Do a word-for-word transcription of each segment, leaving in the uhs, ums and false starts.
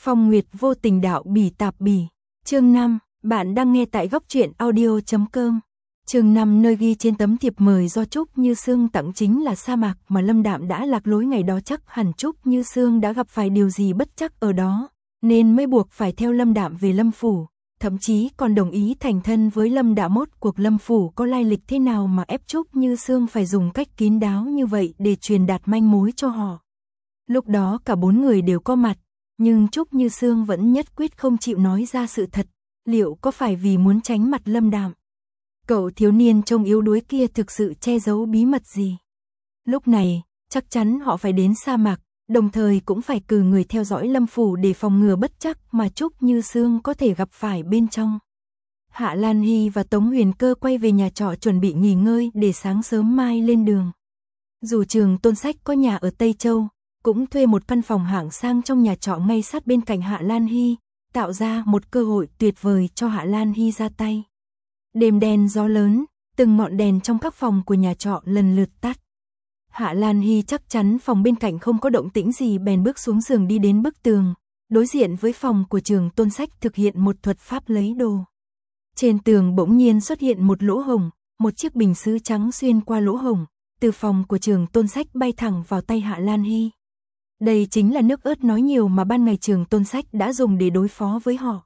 Phong Nguyệt vô tình đạo bỉ tạp bỉ. Chương năm, bạn đang nghe tại góc truyện audio chấm com. Chương năm nơi ghi trên tấm thiệp mời do Trúc Như Sương tặng chính là sa mạc mà Lâm Đạm đã lạc lối ngày đó, chắc hẳn Trúc Như Sương đã gặp phải điều gì bất trắc ở đó, nên mới buộc phải theo Lâm Đạm về Lâm phủ, thậm chí còn đồng ý thành thân với Lâm Đạm. Mốt cuộc Lâm phủ có lai lịch thế nào mà ép Trúc Như Sương phải dùng cách kín đáo như vậy để truyền đạt manh mối cho họ. Lúc đó cả bốn người đều có mặt, nhưng Trúc Như Sương vẫn nhất quyết không chịu nói ra sự thật. Liệu có phải vì muốn tránh mặt Lâm Đạm? Cậu thiếu niên trông yếu đuối kia thực sự che giấu bí mật gì? Lúc này, chắc chắn họ phải đến sa mạc, đồng thời cũng phải cử người theo dõi Lâm phủ để phòng ngừa bất trắc mà Trúc Như Sương có thể gặp phải bên trong. Hạ Lan Hy và Tống Huyền Cơ quay về nhà trọ chuẩn bị nghỉ ngơi để sáng sớm mai lên đường. Dù Trường Tôn Sách có nhà ở Tây Châu, cũng thuê một căn phòng hạng sang trong nhà trọ ngay sát bên cạnh Hạ Lan Hy, tạo ra một cơ hội tuyệt vời cho Hạ Lan Hy ra tay. Đêm đen gió lớn, từng ngọn đèn trong các phòng của nhà trọ lần lượt tắt. Hạ Lan Hy chắc chắn phòng bên cạnh không có động tĩnh gì, bèn bước xuống giường đi đến bức tường, đối diện với phòng của Trường Tôn Sách thực hiện một thuật pháp lấy đồ. Trên tường bỗng nhiên xuất hiện một lỗ hổng, một chiếc bình sứ trắng xuyên qua lỗ hổng, từ phòng của Trường Tôn Sách bay thẳng vào tay Hạ Lan Hy. Đây chính là nước ớt nói nhiều mà ban ngày Trường Tôn Sách đã dùng để đối phó với họ.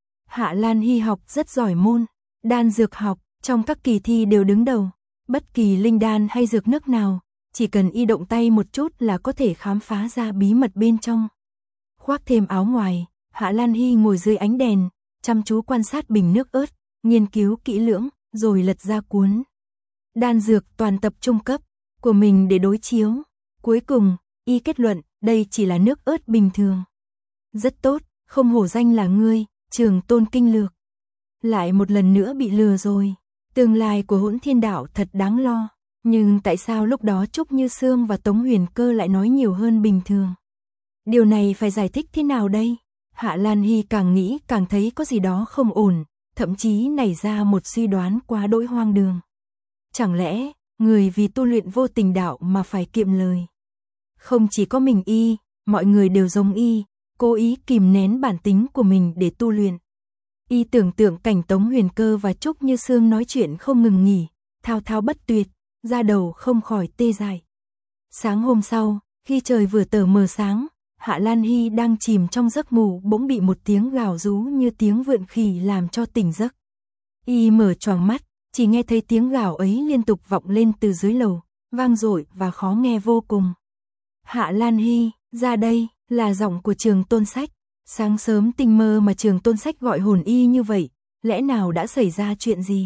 Hạ Lan Hy học rất giỏi môn đan dược học, trong các kỳ thi đều đứng đầu. Bất kỳ linh đan hay dược nước nào, chỉ cần y động tay một chút là có thể khám phá ra bí mật bên trong. Khoác thêm áo ngoài, Hạ Lan Hy ngồi dưới ánh đèn, chăm chú quan sát bình nước ớt, nghiên cứu kỹ lưỡng, rồi lật ra cuốn đan dược toàn tập trung cấp của mình để đối chiếu. Cuối cùng, y kết luận, đây chỉ là nước ớt bình thường. Rất tốt, không hổ danh là ngươi, Trường Tôn Kinh Lược. Lại một lần nữa bị lừa rồi. Tương lai của Hỗn Thiên Đạo thật đáng lo. Nhưng tại sao lúc đó Trúc Như Sương và Tống Huyền Cơ lại nói nhiều hơn bình thường? Điều này phải giải thích thế nào đây? Hạ Lan Hy càng nghĩ càng thấy có gì đó không ổn, thậm chí nảy ra một suy đoán quá đỗi hoang đường. Chẳng lẽ, người vì tu luyện vô tình đạo mà phải kiệm lời? Không chỉ có mình y, mọi người đều giống y, cố ý kìm nén bản tính của mình để tu luyện. Y tưởng tượng cảnh Tống Huyền Cơ và Trúc Như Sương nói chuyện không ngừng nghỉ, thao thao bất tuyệt, da đầu không khỏi tê dại. Sáng hôm sau, khi trời vừa tờ mờ sáng, Hạ Lan Hy đang chìm trong giấc ngủ bỗng bị một tiếng gào rú như tiếng vượn khỉ làm cho tỉnh giấc. Y mở choàng mắt, chỉ nghe thấy tiếng gào ấy liên tục vọng lên từ dưới lầu, vang dội và khó nghe vô cùng. Hạ Lan Hy, ra đây, là giọng của Trường Tôn Sách. Sáng sớm tinh mơ mà Trường Tôn Sách gọi hồn y như vậy, lẽ nào đã xảy ra chuyện gì?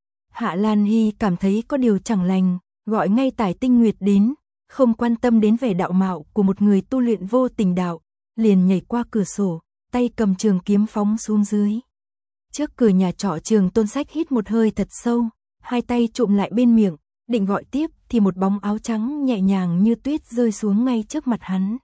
Hạ Lan Hy cảm thấy có điều chẳng lành, gọi ngay Tải Tinh Nguyệt đến, không quan tâm đến vẻ đạo mạo của một người tu luyện vô tình đạo, liền nhảy qua cửa sổ, tay cầm trường kiếm phóng xuống dưới. Trước cửa nhà trọ, Trường Tôn Sách hít một hơi thật sâu, hai tay chụm lại bên miệng, định gọi tiếp thì một bóng áo trắng nhẹ nhàng như tuyết rơi xuống ngay trước mặt hắn.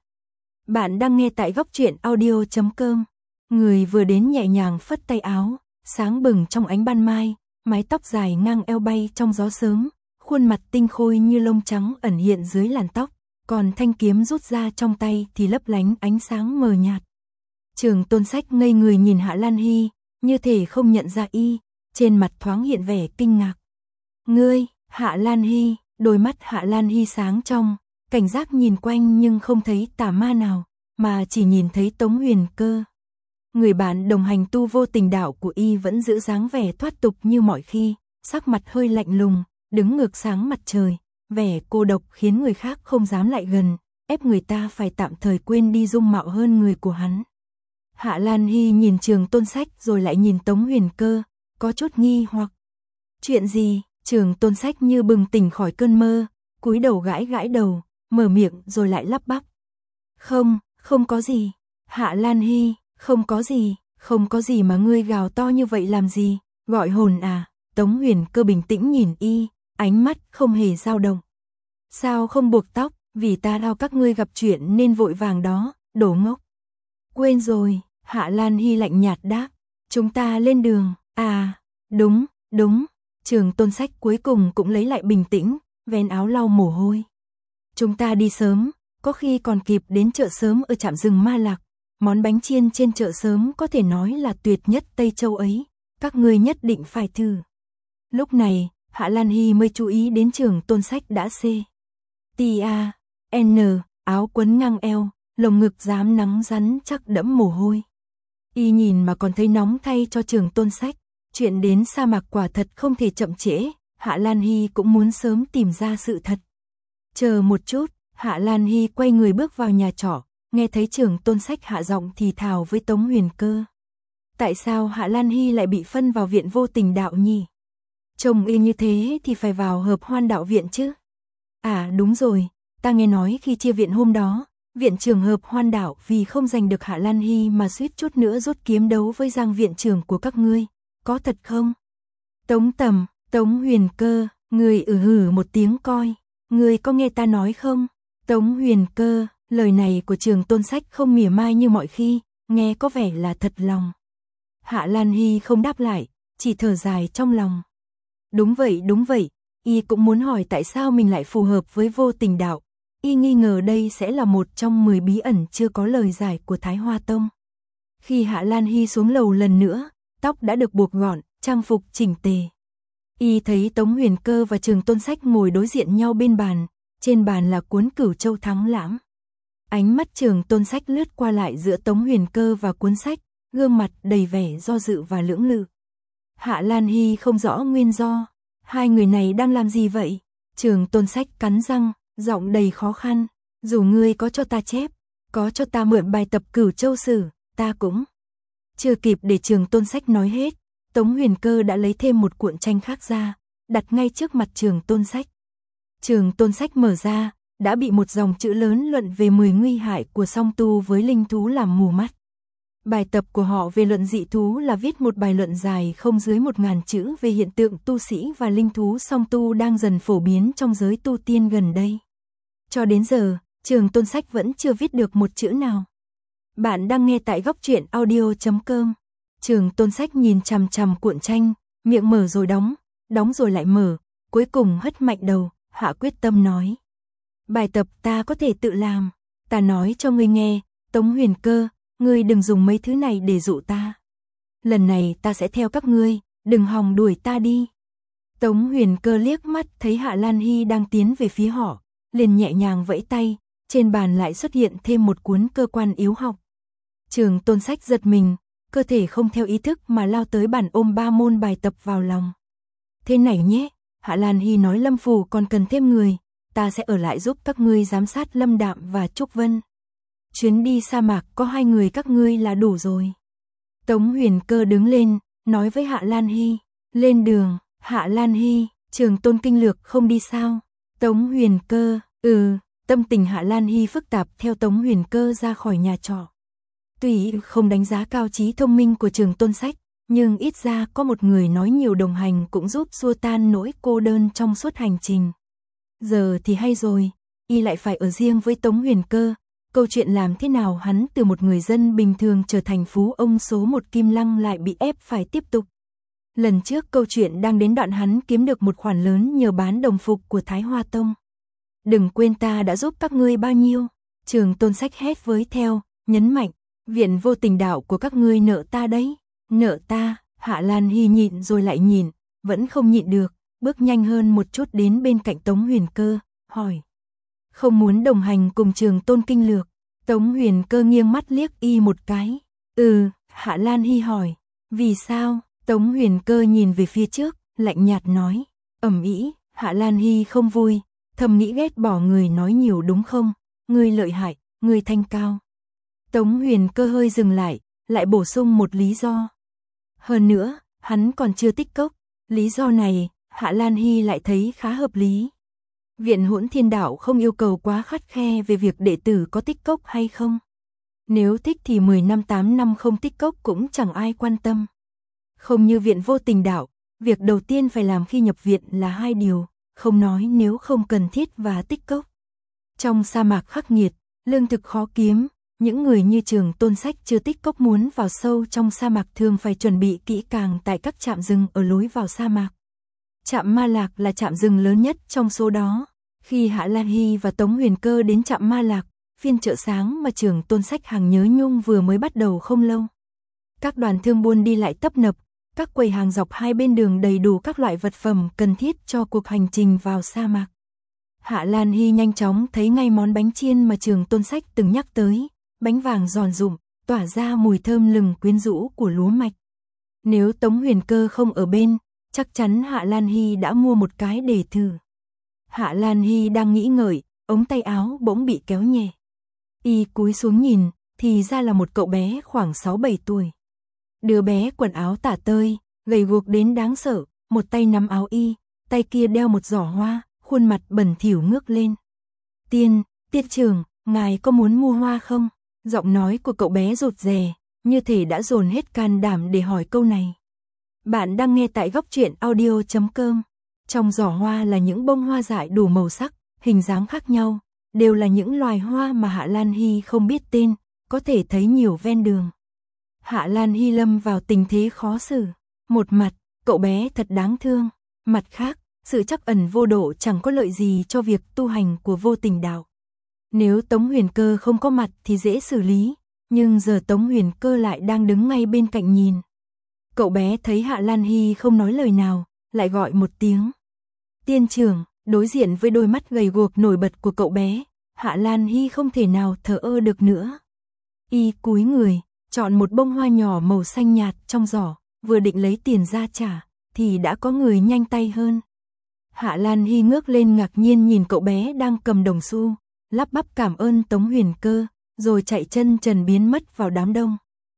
Bạn đang nghe tại góc truyện audio chấm com. Người vừa đến nhẹ nhàng phất tay áo, sáng bừng trong ánh ban mai, mái tóc dài ngang eo bay trong gió sớm, khuôn mặt tinh khôi như lông trắng ẩn hiện dưới làn tóc, còn thanh kiếm rút ra trong tay thì lấp lánh ánh sáng mờ nhạt. Trường Tôn Sách ngây người nhìn Hạ Lan Hy, như thể không nhận ra y, trên mặt thoáng hiện vẻ kinh ngạc. Ngươi, Hạ Lan Hy, đôi mắt Hạ Lan Hy sáng trong, cảnh giác nhìn quanh nhưng không thấy tà ma nào, mà chỉ nhìn thấy Tống Huyền Cơ. Người bạn đồng hành tu vô tình đạo của y vẫn giữ dáng vẻ thoát tục như mọi khi, sắc mặt hơi lạnh lùng, đứng ngược sáng mặt trời, vẻ cô độc khiến người khác không dám lại gần, ép người ta phải tạm thời quên đi dung mạo hơn người của hắn. Hạ Lan Hy nhìn Trường Tôn Sách rồi lại nhìn Tống Huyền Cơ, có chút nghi hoặc. Chuyện gì? Trường Tôn Sách như bừng tỉnh khỏi cơn mơ, cúi đầu gãi gãi đầu, mở miệng rồi lại lắp bắp. Không, không có gì. Hạ Lan Hy, không có gì, không có gì mà ngươi gào to như vậy làm gì, gọi hồn à? Tống Huyền Cơ bình tĩnh nhìn y, ánh mắt không hề dao động. Sao không buộc tóc, vì ta đau các ngươi gặp chuyện nên vội vàng đó, đồ ngốc. Quên rồi, Hạ Lan Hy lạnh nhạt đáp, chúng ta lên đường, à, đúng, đúng. Trường Tôn Sách cuối cùng cũng lấy lại bình tĩnh, vén áo lau mồ hôi. Chúng ta đi sớm, có khi còn kịp đến chợ sớm ở trạm rừng Ma Lạc, món bánh chiên trên chợ sớm có thể nói là tuyệt nhất Tây Châu ấy, các ngươi nhất định phải thử. Lúc này, Hạ Lan Hy mới chú ý đến Trường Tôn Sách đã C. T A N, áo quấn ngang eo, lồng ngực rám nắng rắn chắc đẫm mồ hôi. Y nhìn mà còn thấy nóng thay cho Trường Tôn Sách, chuyện đến sa mạc quả thật không thể chậm trễ, Hạ Lan Hy cũng muốn sớm tìm ra sự thật. Chờ một chút, Hạ Lan Hy quay người bước vào nhà trọ, nghe thấy Trường Tôn Sách hạ giọng thì thào với Tống Huyền Cơ. Tại sao Hạ Lan Hy lại bị phân vào viện vô tình đạo nhỉ? Chồng y như thế thì phải vào hợp hoan đạo viện chứ? À đúng rồi, ta nghe nói khi chia viện hôm đó, viện trưởng hợp hoan đạo vì không giành được Hạ Lan Hy mà suýt chút nữa rút kiếm đấu với Giang viện trưởng của các ngươi, có thật không? Tống Tầm, Tống Huyền Cơ, người ừ hử một tiếng coi, người có nghe ta nói không? Tống Huyền Cơ, lời này của Trường Tôn Sách không mỉa mai như mọi khi, nghe có vẻ là thật lòng. Hạ Lan Hy không đáp lại, chỉ thở dài trong lòng. Đúng vậy, đúng vậy, y cũng muốn hỏi tại sao mình lại phù hợp với vô tình đạo. Y nghi ngờ đây sẽ là một trong mười bí ẩn chưa có lời giải của Thái Hoa Tông. Khi Hạ Lan Hy xuống lầu lần nữa, tóc đã được buộc gọn, trang phục chỉnh tề. Y thấy Tống Huyền Cơ và Trường Tôn Sách ngồi đối diện nhau bên bàn, trên bàn là cuốn Cửu Châu Thắng Lãm. Ánh mắt Trường Tôn Sách lướt qua lại giữa Tống Huyền Cơ và cuốn sách, gương mặt đầy vẻ do dự và lưỡng lự. Hạ Lan Hy không rõ nguyên do, hai người này đang làm gì vậy? Trường Tôn Sách cắn răng, giọng đầy khó khăn, dù ngươi có cho ta chép, có cho ta mượn bài tập Cửu Châu Sử, ta cũng. Chưa kịp để Trường Tôn Sách nói hết, Tống Huyền Cơ đã lấy thêm một cuộn tranh khác ra, đặt ngay trước mặt Trường Tôn Sách. Trường Tôn Sách mở ra, đã bị một dòng chữ lớn luận về mười nguy hại của song tu với linh thú làm mù mắt. Bài tập của họ về luận dị thú là viết một bài luận dài không dưới một ngàn chữ về hiện tượng tu sĩ và linh thú song tu đang dần phổ biến trong giới tu tiên gần đây. Cho đến giờ, Trường Tôn Sách vẫn chưa viết được một chữ nào. Bạn đang nghe tại góc truyện audio chấm com. Trường Tôn Sách nhìn chằm chằm cuộn tranh, miệng mở rồi đóng, đóng rồi lại mở, cuối cùng hất mạnh đầu, hạ quyết tâm nói. Bài tập ta có thể tự làm, ta nói cho ngươi nghe, Tống Huyền Cơ, ngươi đừng dùng mấy thứ này để dụ ta. Lần này ta sẽ theo các ngươi, đừng hòng đuổi ta đi. Tống Huyền Cơ liếc mắt thấy Hạ Lan Hy đang tiến về phía họ, liền nhẹ nhàng vẫy tay, trên bàn lại xuất hiện thêm một cuốn cơ quan yếu học. Trường Tôn Sách giật mình, cơ thể không theo ý thức mà lao tới bàn ôm ba môn bài tập vào lòng. Thế này nhé, Hạ Lan Hy nói Lâm Phủ còn cần thêm người, ta sẽ ở lại giúp các ngươi giám sát Lâm Đạm và Trúc Vân. Chuyến đi sa mạc có hai người các ngươi là đủ rồi. Tống Huyền Cơ đứng lên, nói với Hạ Lan Hy, lên đường. Hạ Lan Hy, Trường Tôn kinh lược không đi sao? Tống Huyền Cơ, ừ, tâm tình Hạ Lan Hy phức tạp theo Tống Huyền Cơ ra khỏi nhà trọ. Tuy không đánh giá cao trí thông minh của Trường Tôn Sách, nhưng ít ra có một người nói nhiều đồng hành cũng giúp xua tan nỗi cô đơn trong suốt hành trình. Giờ thì hay rồi, y lại phải ở riêng với Tống Huyền Cơ. Câu chuyện làm thế nào hắn từ một người dân bình thường trở thành phú ông số một Kim Lăng lại bị ép phải tiếp tục. Lần trước câu chuyện đang đến đoạn hắn kiếm được một khoản lớn nhờ bán đồng phục của Thái Hoa Tông. Đừng quên ta đã giúp các ngươi bao nhiêu. Trường Tôn Sách hét với theo, nhấn mạnh, viện vô tình đạo của các ngươi nợ ta đấy. Nợ ta, Hạ Lan Hy nhịn rồi lại nhìn, vẫn không nhịn được, bước nhanh hơn một chút đến bên cạnh Tống Huyền Cơ, hỏi. Không muốn đồng hành cùng Trường Tôn kinh lược. Tống Huyền Cơ nghiêng mắt liếc y một cái. Ừ, Hạ Lan Hy hỏi. Vì sao? Tống Huyền Cơ nhìn về phía trước, lạnh nhạt nói. Ầm ĩ. Hạ Lan Hy không vui, thầm nghĩ ghét bỏ người nói nhiều đúng không? Ngươi lợi hại, ngươi thanh cao. Tống Huyền Cơ hơi dừng lại, lại bổ sung một lý do. Hơn nữa, hắn còn chưa tích cốc. Lý do này, Hạ Lan Hy lại thấy khá hợp lý. Viện Hỗn Thiên Đạo không yêu cầu quá khắt khe về việc đệ tử có tích cốc hay không. Nếu thích thì mười năm tám năm không tích cốc cũng chẳng ai quan tâm. Không như Viện Vô Tình Đạo, việc đầu tiên phải làm khi nhập viện là hai điều, không nói nếu không cần thiết và tích cốc. Trong sa mạc khắc nghiệt, lương thực khó kiếm, những người như Trường Tôn Sách chưa tích cốc muốn vào sâu trong sa mạc thường phải chuẩn bị kỹ càng tại các trạm rừng ở lối vào sa mạc. Trạm Ma Lạc là trạm rừng lớn nhất trong số đó. Khi Hạ Lan Hy và Tống Huyền Cơ đến trạm Ma Lạc, phiên chợ sáng mà Trường Tôn Sách Hàng nhớ nhung vừa mới bắt đầu không lâu. Các đoàn thương buôn đi lại tấp nập, các quầy hàng dọc hai bên đường đầy đủ các loại vật phẩm cần thiết cho cuộc hành trình vào sa mạc. Hạ Lan Hy nhanh chóng thấy ngay món bánh chiên mà Trường Tôn Sách từng nhắc tới, bánh vàng giòn rụm, tỏa ra mùi thơm lừng quyến rũ của lúa mạch. Nếu Tống Huyền Cơ không ở bên, chắc chắn Hạ Lan Hy đã mua một cái để thử. Hạ Lan Hy đang nghĩ ngợi, ống tay áo bỗng bị kéo nhẹ. Y cúi xuống nhìn, thì ra là một cậu bé khoảng sáu bảy tuổi. Đứa bé quần áo tả tơi, gầy guộc đến đáng sợ, một tay nắm áo y, tay kia đeo một giỏ hoa, khuôn mặt bẩn thỉu ngước lên. Tiên, tiết trưởng, ngài có muốn mua hoa không? Giọng nói của cậu bé rụt rè, như thể đã dồn hết can đảm để hỏi câu này. Bạn đang nghe tại góc truyện audio chấm com. Trong giỏ hoa là những bông hoa dại đủ màu sắc, hình dáng khác nhau, đều là những loài hoa mà Hạ Lan Hy không biết tên, có thể thấy nhiều ven đường. Hạ Lan Hy lâm vào tình thế khó xử. Một mặt, cậu bé thật đáng thương. Mặt khác, sự trắc ẩn vô độ chẳng có lợi gì cho việc tu hành của vô tình đạo. Nếu Tống Huyền Cơ không có mặt thì dễ xử lý, nhưng giờ Tống Huyền Cơ lại đang đứng ngay bên cạnh nhìn. Cậu bé thấy Hạ Lan Hy không nói lời nào, lại gọi một tiếng. Tiên trưởng, đối diện với đôi mắt gầy guộc nổi bật của cậu bé, Hạ Lan Hy không thể nào thờ ơ được nữa. Y cúi người, chọn một bông hoa nhỏ màu xanh nhạt trong giỏ, vừa định lấy tiền ra trả, thì đã có người nhanh tay hơn. Hạ Lan Hy ngước lên ngạc nhiên nhìn cậu bé đang cầm đồng xu, lắp bắp cảm ơn Tống Huyền Cơ, rồi chạy chân trần biến mất vào đám đông.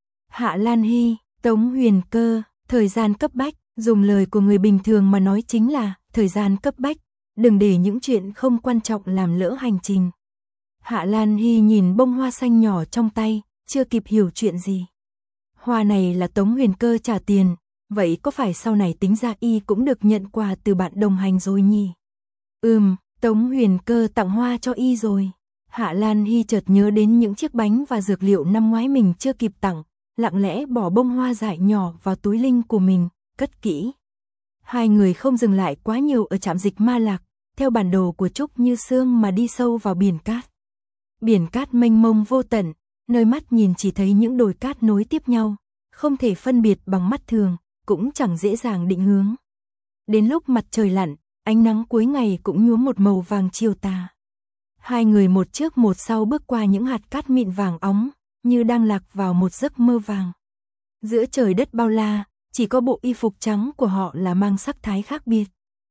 Hạ Lan Hy, Tống Huyền Cơ, thời gian cấp bách, dùng lời của người bình thường mà nói chính là thời gian cấp bách, đừng để những chuyện không quan trọng làm lỡ hành trình. Hạ Lan Hy nhìn bông hoa xanh nhỏ trong tay, chưa kịp hiểu chuyện gì. Hoa này là Tống Huyền Cơ trả tiền, vậy có phải sau này tính ra y cũng được nhận quà từ bạn đồng hành rồi nhỉ? Ừm, Tống Huyền Cơ tặng hoa cho y rồi. Hạ Lan Hy chợt nhớ đến những chiếc bánh và dược liệu năm ngoái mình chưa kịp tặng, lặng lẽ bỏ bông hoa dại nhỏ vào túi linh của mình, cất kỹ. Hai người không dừng lại quá nhiều ở trạm dịch Ma Lạc, theo bản đồ của Trúc Như Sương mà đi sâu vào biển cát. Biển cát mênh mông vô tận, nơi mắt nhìn chỉ thấy những đồi cát nối tiếp nhau, không thể phân biệt bằng mắt thường, cũng chẳng dễ dàng định hướng. Đến lúc mặt trời lặn, ánh nắng cuối ngày cũng nhuốm một màu vàng chiều tà. Hai người một trước một sau bước qua những hạt cát mịn vàng óng, như đang lạc vào một giấc mơ vàng. Giữa trời đất bao la, chỉ có bộ y phục trắng của họ là mang sắc thái khác biệt.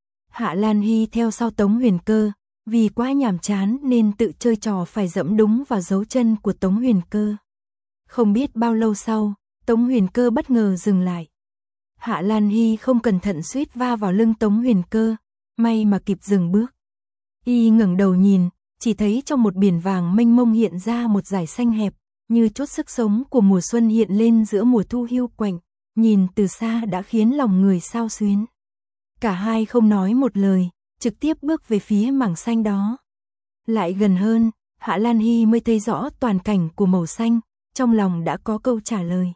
Hạ Lan Hy theo sau Tống Huyền Cơ, vì quá nhàm chán nên tự chơi trò phải dẫm đúng vào dấu chân của Tống Huyền Cơ. Không biết bao lâu sau, Tống Huyền Cơ bất ngờ dừng lại. Hạ Lan Hy không cẩn thận suýt va vào lưng Tống Huyền Cơ, may mà kịp dừng bước. Y ngẩng đầu nhìn, chỉ thấy trong một biển vàng mênh mông hiện ra một dải xanh hẹp, như chốt sức sống của mùa xuân hiện lên giữa mùa thu hiu quạnh, nhìn từ xa đã khiến lòng người xao xuyến. Cả hai không nói một lời, trực tiếp bước về phía mảng xanh đó. Lại gần hơn, Hạ Lan Hy mới thấy rõ toàn cảnh của màu xanh, trong lòng đã có câu trả lời.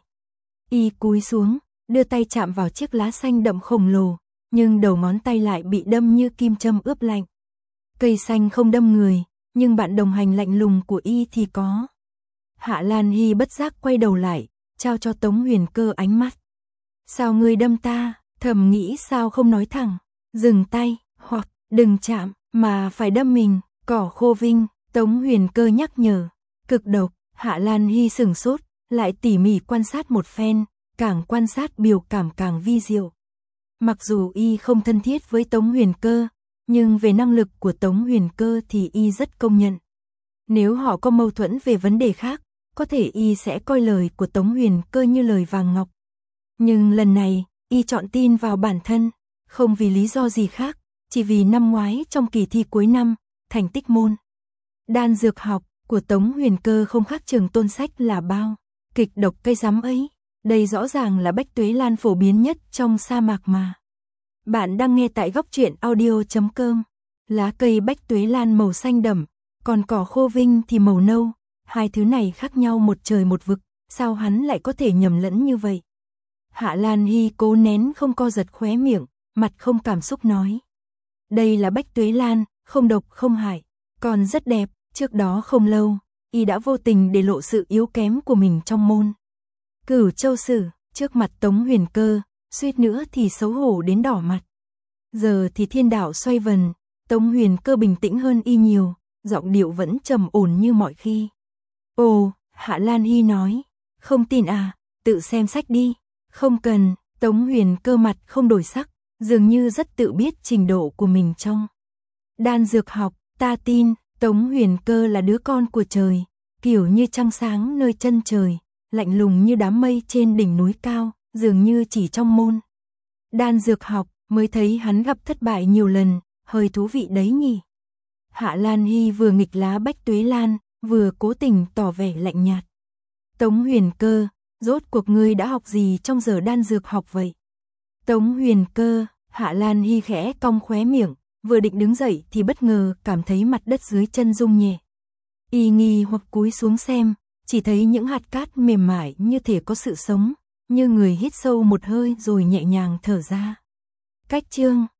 Y cúi xuống, đưa tay chạm vào chiếc lá xanh đậm khổng lồ, nhưng đầu ngón tay lại bị đâm như kim châm ướp lạnh. Cây xanh không đâm người, nhưng bạn đồng hành lạnh lùng của y thì có. Hạ Lan Hy bất giác quay đầu lại, trao cho Tống Huyền Cơ ánh mắt. Sao ngươi đâm ta? Thầm nghĩ sao không nói thẳng, dừng tay, hoặc đừng chạm, mà phải đâm mình. Cỏ khô vinh, Tống Huyền Cơ nhắc nhở. Cực độc. Hạ Lan Hy sửng sốt, lại tỉ mỉ quan sát một phen, càng quan sát biểu cảm càng vi diệu. Mặc dù y không thân thiết với Tống Huyền Cơ, nhưng về năng lực của Tống Huyền Cơ thì y rất công nhận. Nếu họ có mâu thuẫn về vấn đề khác, có thể y sẽ coi lời của Tống Huyền Cơ như lời vàng ngọc. Nhưng lần này, y chọn tin vào bản thân, không vì lý do gì khác, chỉ vì năm ngoái trong kỳ thi cuối năm, thành tích môn đan dược học của Tống Huyền Cơ không khác Trường Tôn Sách là bao. Kịch độc cây rắm ấy, đây rõ ràng là bách tuế lan phổ biến nhất trong sa mạc mà. Bạn đang nghe tại góc truyện audio chấm com. Lá cây bách tuế lan màu xanh đậm, còn cỏ khô vinh thì màu nâu. Hai thứ này khác nhau một trời một vực, sao hắn lại có thể nhầm lẫn như vậy? Hạ Lan Hy cố nén không co giật khóe miệng, mặt không cảm xúc nói. Đây là bách tuế lan, không độc không hại, còn rất đẹp. Trước đó không lâu, y đã vô tình để lộ sự yếu kém của mình trong môn. Cửu Châu Sử, trước mặt Tống Huyền Cơ, suýt nữa thì xấu hổ đến đỏ mặt. Giờ thì thiên đạo xoay vần, Tống Huyền Cơ bình tĩnh hơn y nhiều, giọng điệu vẫn trầm ổn như mọi khi. Ồ, Hạ Lan Hy nói, không tin à, tự xem sách đi. Không cần, Tống Huyền Cơ mặt không đổi sắc, dường như rất tự biết trình độ của mình trong đan dược học. Ta tin, Tống Huyền Cơ là đứa con của trời, kiểu như trăng sáng nơi chân trời, lạnh lùng như đám mây trên đỉnh núi cao, dường như chỉ trong môn đan dược học mới thấy hắn gặp thất bại nhiều lần, hơi thú vị đấy nhỉ. Hạ Lan Hy vừa nghịch lá Bách Tuế Lan, vừa cố tình tỏ vẻ lạnh nhạt. Tống Huyền Cơ, rốt cuộc ngươi đã học gì trong giờ đan dược học vậy? Tống Huyền Cơ, Hạ Lan Hy khẽ cong khóe miệng, vừa định đứng dậy thì bất ngờ cảm thấy mặt đất dưới chân rung nhẹ. Y nghi hoặc cúi xuống xem, chỉ thấy những hạt cát mềm mại như thể có sự sống, như người hít sâu một hơi rồi nhẹ nhàng thở ra. Cách chương